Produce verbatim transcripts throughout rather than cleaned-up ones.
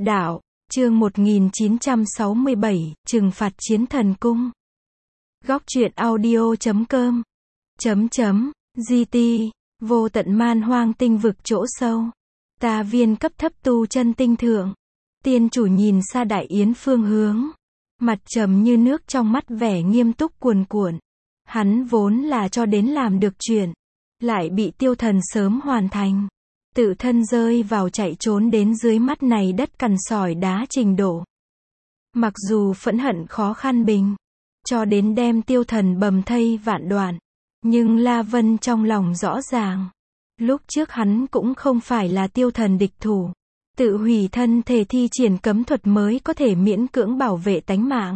Đạo, chương một nghìn chín trăm sáu mươi bảy, trừng phạt chiến thần cung. Góc truyện audio chấm com. Chấm chấm, giê tê, vô tận man hoang tinh vực chỗ sâu. Ta viên cấp thấp tu chân tinh thượng. Tiên chủ nhìn xa đại yến phương hướng. Mặt trầm như nước, trong mắt vẻ nghiêm túc cuồn cuộn. Hắn vốn là cho đến làm được chuyện, lại bị tiêu thần sớm hoàn thành. Tự thân rơi vào chạy trốn đến dưới mắt này đất cằn sỏi đá trình độ. Mặc dù phẫn hận khó khăn bình, cho đến đem tiêu thần bầm thây vạn đoạn, nhưng La Vân trong lòng rõ ràng, lúc trước hắn cũng không phải là tiêu thần địch thủ. Tự hủy thân thể thi triển cấm thuật mới có thể miễn cưỡng bảo vệ tánh mạng.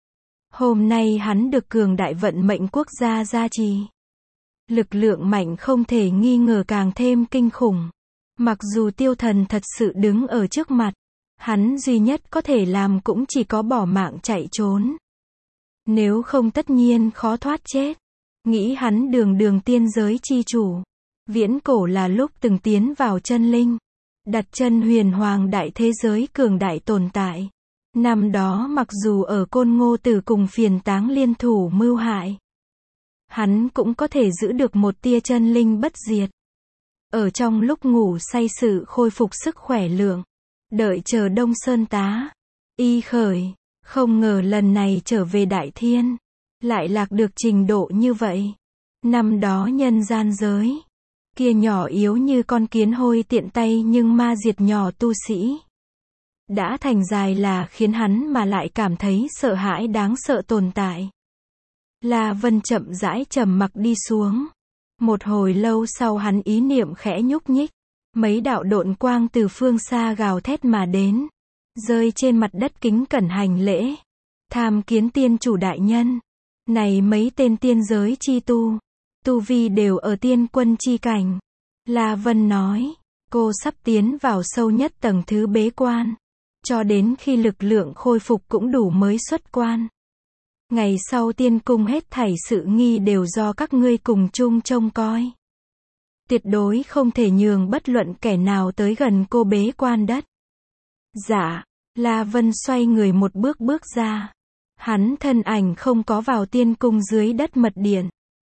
Hôm nay hắn được cường đại vận mệnh quốc gia gia trì. Lực lượng mạnh không thể nghi ngờ càng thêm kinh khủng. Mặc dù tiêu thần thật sự đứng ở trước mặt, hắn duy nhất có thể làm cũng chỉ có bỏ mạng chạy trốn. Nếu không tất nhiên khó thoát chết. Nghĩ hắn đường đường tiên giới chi chủ. Viễn cổ là lúc từng tiến vào chân linh. Đặt chân huyền hoàng đại thế giới cường đại tồn tại. Năm đó mặc dù ở Côn Ngô Tử cùng Phiền Táng liên thủ mưu hại, hắn cũng có thể giữ được một tia chân linh bất diệt. Ở trong lúc ngủ say sự khôi phục sức khỏe lượng, đợi chờ Đông Sơn tá, y khởi, không ngờ lần này trở về Đại Thiên, lại lạc được trình độ như vậy. Năm đó nhân gian giới, kia nhỏ yếu như con kiến hôi tiện tay nhưng ma diệt nhỏ tu sĩ, đã thành dài là khiến hắn mà lại cảm thấy sợ hãi đáng sợ tồn tại. La Vân chậm rãi trầm mặc đi xuống. Một hồi lâu sau hắn ý niệm khẽ nhúc nhích. Mấy đạo độn quang từ phương xa gào thét mà đến. Rơi trên mặt đất kính cẩn hành lễ. Tham kiến tiên chủ đại nhân. Này mấy tên tiên giới chi tu. Tu vi đều ở tiên quân chi cảnh. La Vân nói. Cô sắp tiến vào sâu nhất tầng thứ bế quan. Cho đến khi lực lượng khôi phục cũng đủ mới xuất quan. Ngày sau tiên cung hết thảy sự nghi đều do các ngươi cùng chung trông coi. Tuyệt đối không thể nhường bất luận kẻ nào tới gần cô bế quan đất. Dạ, La Vân xoay người một bước bước ra. Hắn thân ảnh không có vào tiên cung dưới đất mật điện.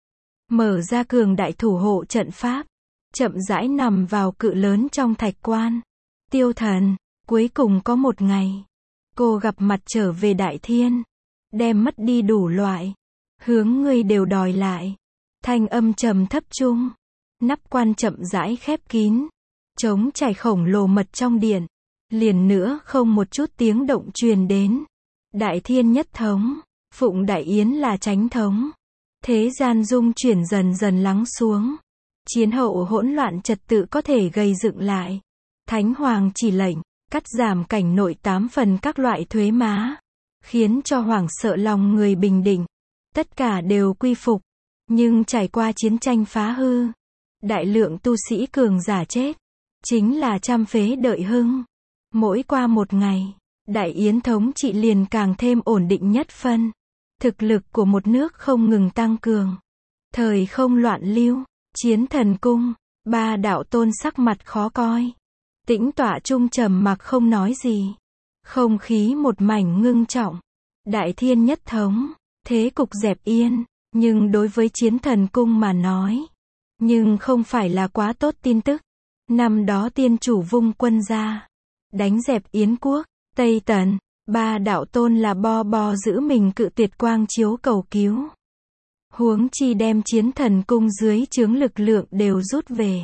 Mở ra cường đại thủ hộ trận pháp. Chậm rãi nằm vào cự lớn trong thạch quan. Tiêu thần, cuối cùng có một ngày. Cô gặp mặt trở về Đại Thiên. Đem mất đi đủ loại. Hướng ngươi đều đòi lại. Thanh âm trầm thấp trung. Nắp quan chậm rãi khép kín. Trống trải khổng lồ mật trong điện. Liền nữa không một chút tiếng động truyền đến. Đại Thiên nhất thống. Phụng Đại Yến là chánh thống. Thế gian dung chuyển dần dần lắng xuống. Chiến hậu hỗn loạn trật tự có thể gây dựng lại. Thánh Hoàng chỉ lệnh. Cắt giảm cảnh nội tám phần các loại thuế má. Khiến cho hoảng sợ lòng người bình định. Tất cả đều quy phục. Nhưng trải qua chiến tranh phá hư. Đại lượng tu sĩ cường giả chết. Chính là trăm phế đợi hưng. Mỗi qua một ngày. Đại Yến thống trị liền càng thêm ổn định nhất phân. Thực lực của một nước không ngừng tăng cường. Thời không loạn lưu. Chiến thần cung. Ba đạo tôn sắc mặt khó coi. Tĩnh tọa trung trầm mặc không nói gì. Không khí một mảnh ngưng trọng. Đại Thiên nhất thống. Thế cục dẹp yên. Nhưng đối với chiến thần cung mà nói. Nhưng không phải là quá tốt tin tức. Năm đó tiên chủ vung quân ra. Đánh dẹp Yến quốc. Tây Tần. Ba đạo tôn là bo bo giữ mình cự tuyệt quang chiếu cầu cứu. Huống chi đem chiến thần cung dưới chướng lực lượng đều rút về.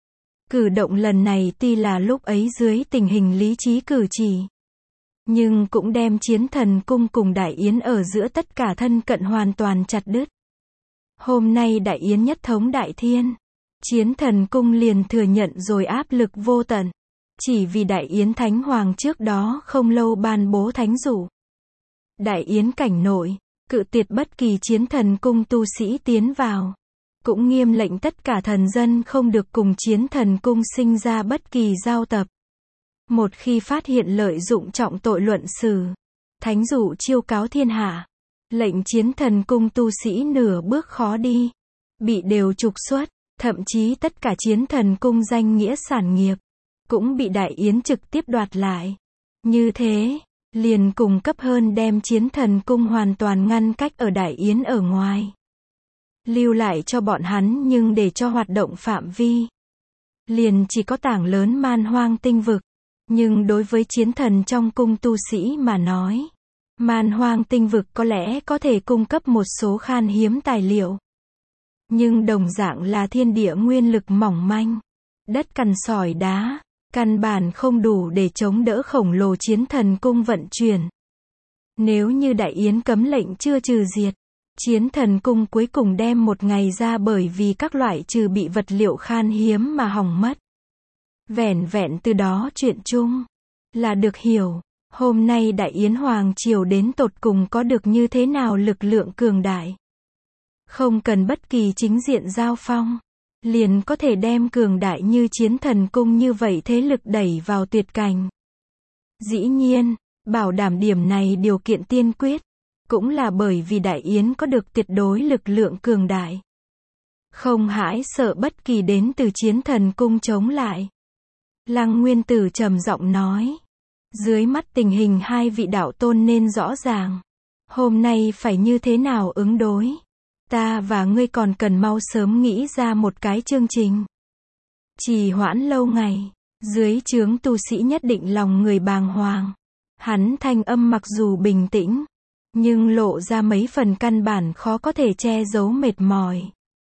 Cử động lần này tuy là lúc ấy dưới tình hình lý trí cử chỉ. Nhưng cũng đem chiến thần cung cùng Đại Yến ở giữa tất cả thân cận hoàn toàn chặt đứt. Hôm nay Đại Yến nhất thống Đại Thiên. Chiến thần cung liền thừa nhận rồi áp lực vô tận. Chỉ vì Đại Yến Thánh Hoàng trước đó không lâu ban bố thánh dụ. Đại Yến cảnh nội, cự tuyệt bất kỳ chiến thần cung tu sĩ tiến vào. Cũng nghiêm lệnh tất cả thần dân không được cùng chiến thần cung sinh ra bất kỳ giao tập. Một khi phát hiện lợi dụng trọng tội luận xử, thánh dụ chiêu cáo thiên hạ. Lệnh chiến thần cung tu sĩ nửa bước khó đi. Bị đều trục xuất, thậm chí tất cả chiến thần cung danh nghĩa sản nghiệp. Cũng bị Đại Yến trực tiếp đoạt lại. Như thế, liền cung cấp hơn đem Chiến Thần Cung hoàn toàn ngăn cách ở Đại Yến ở ngoài. Lưu lại cho bọn hắn nhưng để cho hoạt động phạm vi. Liền chỉ có tảng lớn Man Hoang tinh vực. Nhưng đối với chiến thần trong cung tu sĩ mà nói, Man Hoang tinh vực có lẽ có thể cung cấp một số khan hiếm tài liệu. Nhưng đồng dạng là thiên địa nguyên lực mỏng manh, đất cằn sỏi đá, căn bản không đủ để chống đỡ khổng lồ chiến thần cung vận chuyển. Nếu như Đại Yến cấm lệnh chưa trừ diệt, chiến thần cung cuối cùng đem một ngày ra bởi vì các loại trừ bị vật liệu khan hiếm mà hỏng mất. Vẻn vẹn từ đó chuyện chung là được hiểu, hôm nay Đại Yến Hoàng Triều đến tột cùng có được như thế nào lực lượng cường đại. Không cần bất kỳ chính diện giao phong, liền có thể đem cường đại như chiến thần cung như vậy thế lực đẩy vào tuyệt cảnh. Dĩ nhiên, bảo đảm điểm này điều kiện tiên quyết, cũng là bởi vì Đại Yến có được tuyệt đối lực lượng cường đại. Không hãi sợ bất kỳ đến từ chiến thần cung chống lại. Lăng Nguyên Tử trầm giọng nói. Dưới mắt tình hình hai vị đạo tôn nên rõ ràng. Hôm nay phải như thế nào ứng đối. Ta và ngươi còn cần mau sớm nghĩ ra một cái chương trình. Trì hoãn lâu ngày, dưới trướng tu sĩ nhất định lòng người bàng hoàng. Hắn thanh âm mặc dù bình tĩnh, nhưng lộ ra mấy phần căn bản khó có thể che giấu mệt mỏi.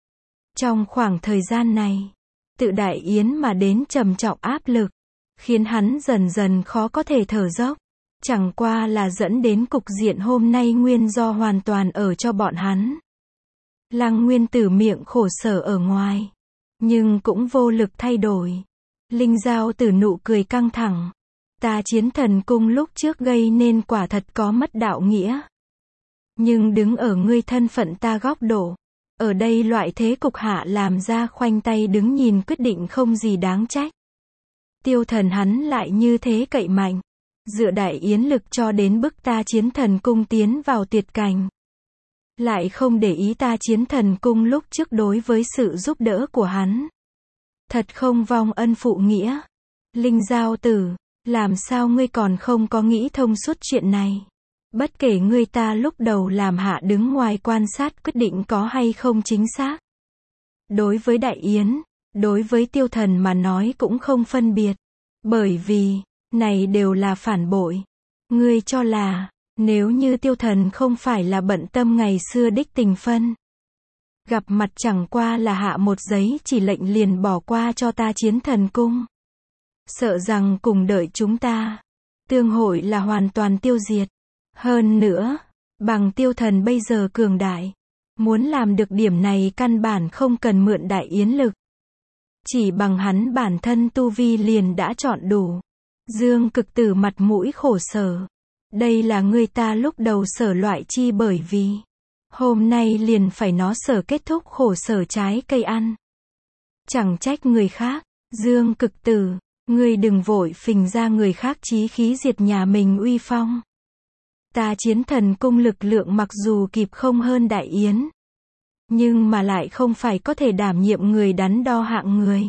Trong khoảng thời gian này, tự Đại Yến mà đến trầm trọng áp lực, khiến hắn dần dần khó có thể thở dốc. Chẳng qua là dẫn đến cục diện hôm nay nguyên do hoàn toàn ở cho bọn hắn. Lăng Nguyên Tử miệng khổ sở ở ngoài, nhưng cũng vô lực thay đổi. Linh Giao Tử nụ cười căng thẳng. Ta chiến thần cung lúc trước gây nên quả thật có mất đạo nghĩa. Nhưng đứng ở ngươi thân phận ta góc độ, ở đây loại thế cục hạ làm ra khoanh tay đứng nhìn quyết định không gì đáng trách. Tiêu Thần hắn lại như thế cậy mạnh, dựa Đại Yến lực cho đến bức ta chiến thần cung tiến vào tuyệt cảnh. Lại không để ý ta chiến thần cung lúc trước đối với sự giúp đỡ của hắn. Thật không vong ân phụ nghĩa. Linh Giao Tử, làm sao ngươi còn không có nghĩ thông suốt chuyện này? Bất kể ngươi ta lúc đầu làm hạ đứng ngoài quan sát quyết định có hay không chính xác. Đối với Đại Yến, đối với Tiêu Thần mà nói cũng không phân biệt. Bởi vì, này đều là phản bội. Ngươi cho là, nếu như Tiêu Thần không phải là bận tâm ngày xưa đích tình phân. Gặp mặt chẳng qua là hạ một giấy chỉ lệnh liền bỏ qua cho ta chiến thần cung. Sợ rằng cùng đợi chúng ta, tương hội là hoàn toàn tiêu diệt. Hơn nữa, bằng Tiêu Thần bây giờ cường đại, muốn làm được điểm này căn bản không cần mượn Đại Yến lực. Chỉ bằng hắn bản thân tu vi liền đã chọn đủ. Dương Cực Tử mặt mũi khổ sở. Đây là người ta lúc đầu sở loại chi bởi vì hôm nay liền phải nó sở kết thúc khổ sở trái cây ăn. Chẳng trách người khác, Dương Cực Tử, ngươi đừng vội phình ra người khác chí khí diệt nhà mình uy phong. Ta chiến thần cung lực lượng mặc dù kịp không hơn Đại Yến, nhưng mà lại không phải có thể đảm nhiệm người đắn đo hạng người.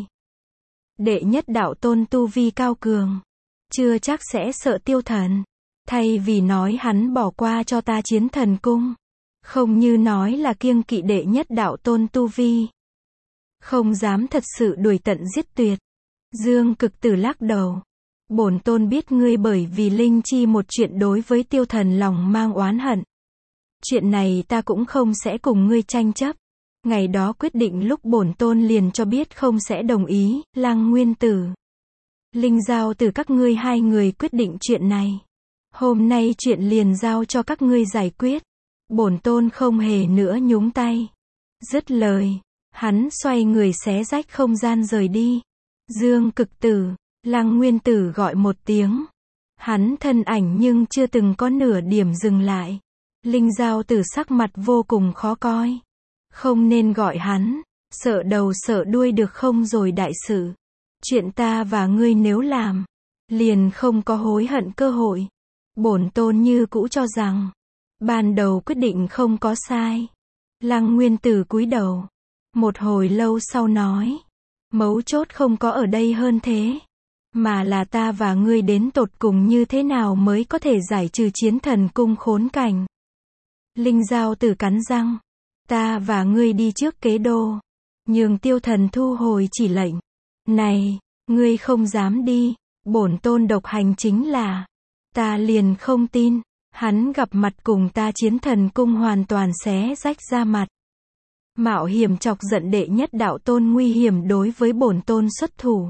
Đệ nhất đạo tôn tu vi cao cường, chưa chắc sẽ sợ Tiêu Thần. Thay vì nói hắn bỏ qua cho ta chiến thần cung, không như nói là kiêng kỵ đệ nhất đạo tôn tu vi, không dám thật sự đuổi tận giết tuyệt. Dương Cực Tử lắc đầu. Bổn tôn biết ngươi bởi vì linh chi một chuyện đối với Tiêu Thần lòng mang oán hận. Chuyện này ta cũng không sẽ cùng ngươi tranh chấp. Ngày đó quyết định lúc bổn tôn liền cho biết không sẽ đồng ý. Lăng Nguyên Tử, Linh Giao Tử các ngươi hai người quyết định chuyện này. Hôm nay chuyện liền giao cho các ngươi giải quyết. Bổn tôn không hề nữa nhúng tay. Dứt lời, hắn xoay người xé rách không gian rời đi. Dương Cực Tử, Lăng Nguyên Tử gọi một tiếng. Hắn thân ảnh nhưng chưa từng có nửa điểm dừng lại. Linh Giao Tử sắc mặt vô cùng khó coi. Không nên gọi hắn, sợ đầu sợ đuôi được không rồi đại sự. Chuyện ta và ngươi nếu làm, liền không có hối hận cơ hội. Bổn tôn như cũ cho rằng, ban đầu quyết định không có sai. Lăng Nguyên Tử cúi đầu. Một hồi lâu sau nói, mấu chốt không có ở đây hơn thế. mà là ta và ngươi đến tột cùng như thế nào mới có thể giải trừ chiến thần cung khốn cảnh. Linh Giao Tử cắn răng. Ta và ngươi đi trước Kế Đô. Nhường Tiêu Thần thu hồi chỉ lệnh. Này, ngươi không dám đi. Bổn tôn độc hành chính là. Ta liền không tin. Hắn gặp mặt cùng ta chiến thần cung hoàn toàn xé rách ra mặt. Mạo hiểm chọc giận đệ nhất đạo tôn nguy hiểm đối với bổn tôn xuất thủ.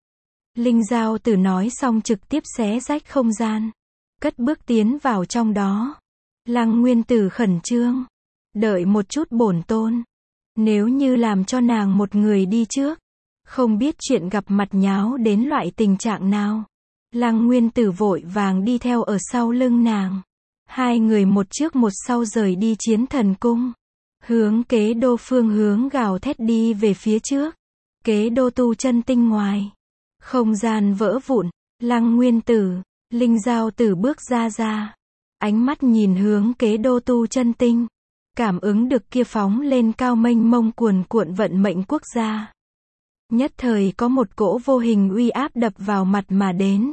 Linh Giao Tử nói xong trực tiếp xé rách không gian. Cất bước tiến vào trong đó. Lăng Nguyên Tử khẩn trương. Đợi một chút bổn tôn. Nếu như làm cho nàng một người đi trước. Không biết chuyện gặp mặt nháo đến loại tình trạng nào. Lăng Nguyên Tử vội vàng đi theo ở sau lưng nàng. Hai người một trước một sau rời đi chiến thần cung. Hướng Kế Đô phương hướng gào thét đi về phía trước. Kế Đô tu chân tinh ngoài. Không gian vỡ vụn. Lăng Nguyên Tử, Linh Giao Tử bước ra ra. Ánh mắt nhìn hướng Kế Đô tu chân tinh. Cảm ứng được kia phóng lên cao mênh mông cuồn cuộn vận mệnh quốc gia. Nhất thời có một cỗ vô hình uy áp đập vào mặt mà đến.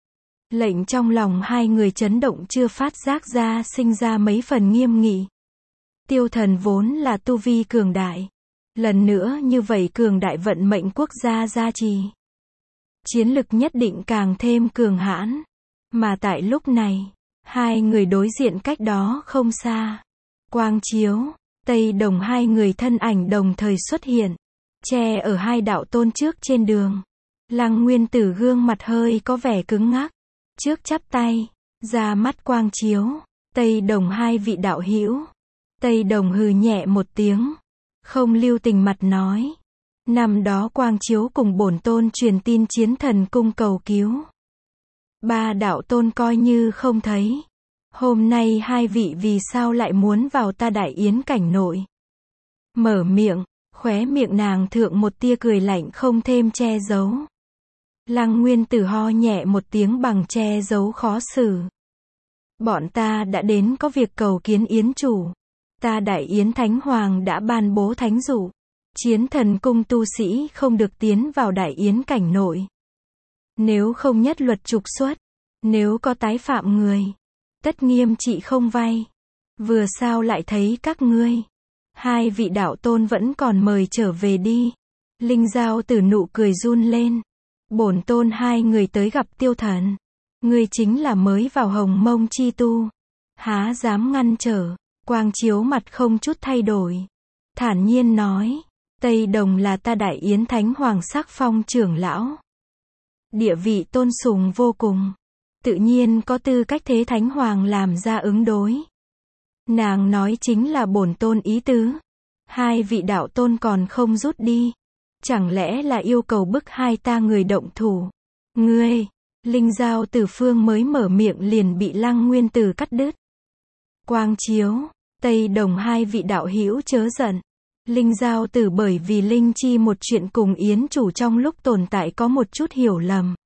Lệnh trong lòng hai người chấn động chưa phát giác ra sinh ra mấy phần nghiêm nghị. Tiêu Thần vốn là tu vi cường đại. Lần nữa như vậy cường đại vận mệnh quốc gia gia trì. Chiến lực nhất định càng thêm cường hãn. Mà tại lúc này, hai người đối diện cách đó không xa. Quang Chiếu, Tây Đồng hai người thân ảnh đồng thời xuất hiện. Che ở hai đạo tôn trước trên đường. Lăng Nguyên Tử gương mặt hơi có vẻ cứng ngắc. Trước chắp tay, ra mắt Quang Chiếu, Tây Đồng hai vị đạo hữu. Tây Đồng hừ nhẹ một tiếng. Không lưu tình mặt nói. Năm đó Quang Chiếu cùng bổn tôn truyền tin chiến thần cung cầu cứu. Ba đạo tôn coi như không thấy. Hôm nay hai vị vì sao lại muốn vào ta đại yến cảnh nội. Mở miệng, khóe miệng nàng thượng một tia cười lạnh không thêm che giấu. Lăng Nguyên Tử ho nhẹ một tiếng bằng che giấu khó xử. Bọn ta đã đến có việc cầu kiến yến chủ. Ta đại yến thánh hoàng đã ban bố thánh dụ. Chiến thần cung tu sĩ không được tiến vào đại yến cảnh nội. Nếu không nhất luật trục xuất. Nếu có tái phạm người. Tất nghiêm trị không vay. Vừa sao lại thấy các ngươi. Hai vị đạo tôn vẫn còn mời trở về đi. Linh Giao Tử nụ cười run lên. Bổn tôn hai người tới gặp Tiêu Thần. Ngươi chính là mới vào hồng mông chi tu. Há dám ngăn trở. Quang Chiếu mặt không chút thay đổi. Thản nhiên nói. Tây Đồng là ta đại yến thánh hoàng sắc phong trưởng lão. Địa vị tôn sùng vô cùng. Tự nhiên có tư cách thế thánh hoàng làm ra ứng đối. Nàng nói chính là bổn tôn ý tứ. Hai vị đạo tôn còn không rút đi. Chẳng lẽ là yêu cầu bức hai ta người động thủ. Ngươi, Linh Giao Tử phương mới mở miệng liền bị Lăng Nguyên Tử cắt đứt. Quang Chiếu, Tây Đồng hai vị đạo hữu chớ giận. Linh Giao Tử bởi vì Linh Chi một chuyện cùng yến chủ trong lúc tồn tại có một chút hiểu lầm.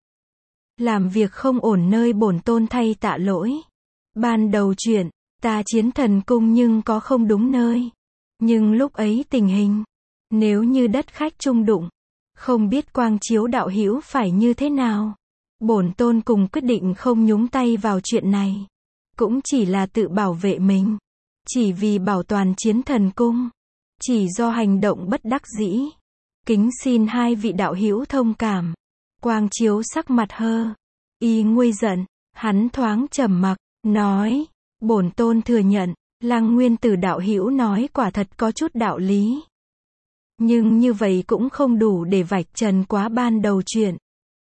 Làm việc không ổn nơi bổn tôn thay tạ lỗi. Ban đầu chuyện, ta chiến thần cung nhưng có không đúng nơi. Nhưng lúc ấy tình hình, nếu như đất khách chung đụng, không biết Quang Chiếu đạo hữu phải như thế nào. Bổn tôn cùng quyết định không nhúng tay vào chuyện này. Cũng chỉ là tự bảo vệ mình. Chỉ vì bảo toàn chiến thần cung. Chỉ do hành động bất đắc dĩ. Kính xin hai vị đạo hữu thông cảm. Quang Chiếu sắc mặt hơ. Y nguôi giận. Hắn thoáng trầm mặc, nói. Bổn tôn thừa nhận. Lăng Nguyên Tử đạo hữu nói quả thật có chút đạo lý. Nhưng như vậy cũng không đủ để vạch trần quá ban đầu chuyện.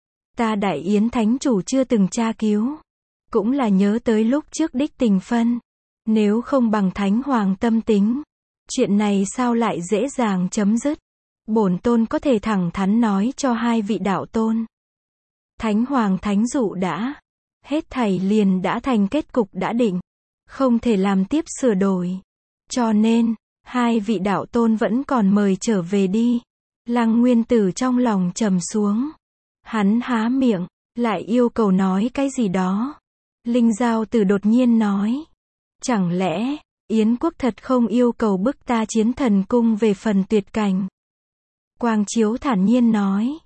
Ta đại yến thánh chủ chưa từng tra cứu. Cũng là nhớ tới lúc trước đích tình phân. Nếu không bằng thánh hoàng tâm tính. Chuyện này sao lại dễ dàng chấm dứt. Bổn tôn có thể thẳng thắn nói cho hai vị đạo tôn. Thánh hoàng thánh dụ đã. Hết thảy liền đã thành kết cục đã định. Không thể làm tiếp sửa đổi. Cho nên, hai vị đạo tôn vẫn còn mời trở về đi. Lăng Nguyên Tử trong lòng trầm xuống. Hắn há miệng, lại yêu cầu nói cái gì đó. Linh Giao Tử đột nhiên nói. Chẳng lẽ, Yến quốc thật không yêu cầu bức ta chiến thần cung về phần tuyệt cảnh. Quang Chiếu thản nhiên nói.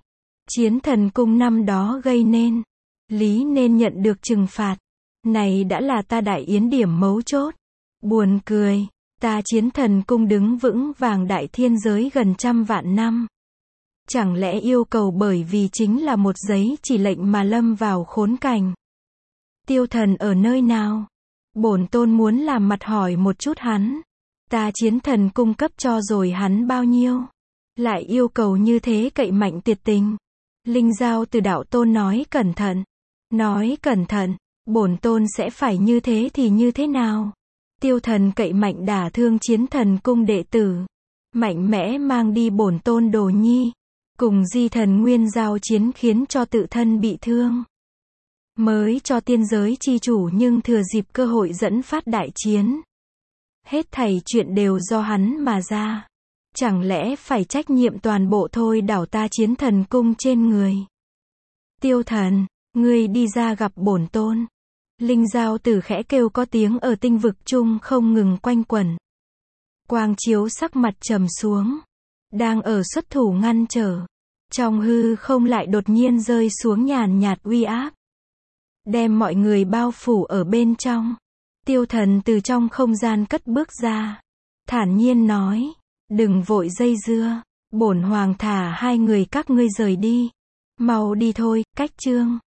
Chiến thần cung năm đó gây nên, lý nên nhận được trừng phạt. Này đã là ta đại yến điểm mấu chốt. Buồn cười, ta chiến thần cung đứng vững vàng đại thiên giới gần trăm vạn năm. Chẳng lẽ yêu cầu bởi vì chính là một giấy chỉ lệnh mà lâm vào khốn cảnh? Tiêu thần ở nơi nào? Bổn tôn muốn làm mặt hỏi một chút hắn. Ta chiến thần cung cấp cho rồi hắn bao nhiêu? Lại yêu cầu như thế cậy mạnh tuyệt tình. Linh Giao từ đạo tôn nói cẩn thận. Nói cẩn thận, bổn tôn sẽ phải như thế thì như thế nào? Tiêu thần cậy mạnh đả thương chiến thần cung đệ tử. Mạnh mẽ mang đi bổn tôn đồ nhi. Cùng di thần nguyên giao chiến khiến cho tự thân bị thương. Mới cho tiên giới chi chủ nhưng thừa dịp cơ hội dẫn phát đại chiến. Hết thảy chuyện đều do hắn mà ra. Chẳng lẽ phải trách nhiệm toàn bộ thôi đảo ta chiến thần cung trên người? Tiêu thần, ngươi đi ra gặp bổn tôn. Linh Giao tử khẽ kêu có tiếng ở tinh vực chung không ngừng quanh quẩn. Quang chiếu sắc mặt trầm xuống. Đang ở xuất thủ ngăn trở. Trong hư không lại đột nhiên rơi xuống nhàn nhạt uy áp. Đem mọi người bao phủ ở bên trong. Tiêu thần từ trong không gian cất bước ra. Thản nhiên nói. Đừng vội dây dưa. Bổn hoàng thả hai người các ngươi rời đi. Mau đi thôi, cách chương.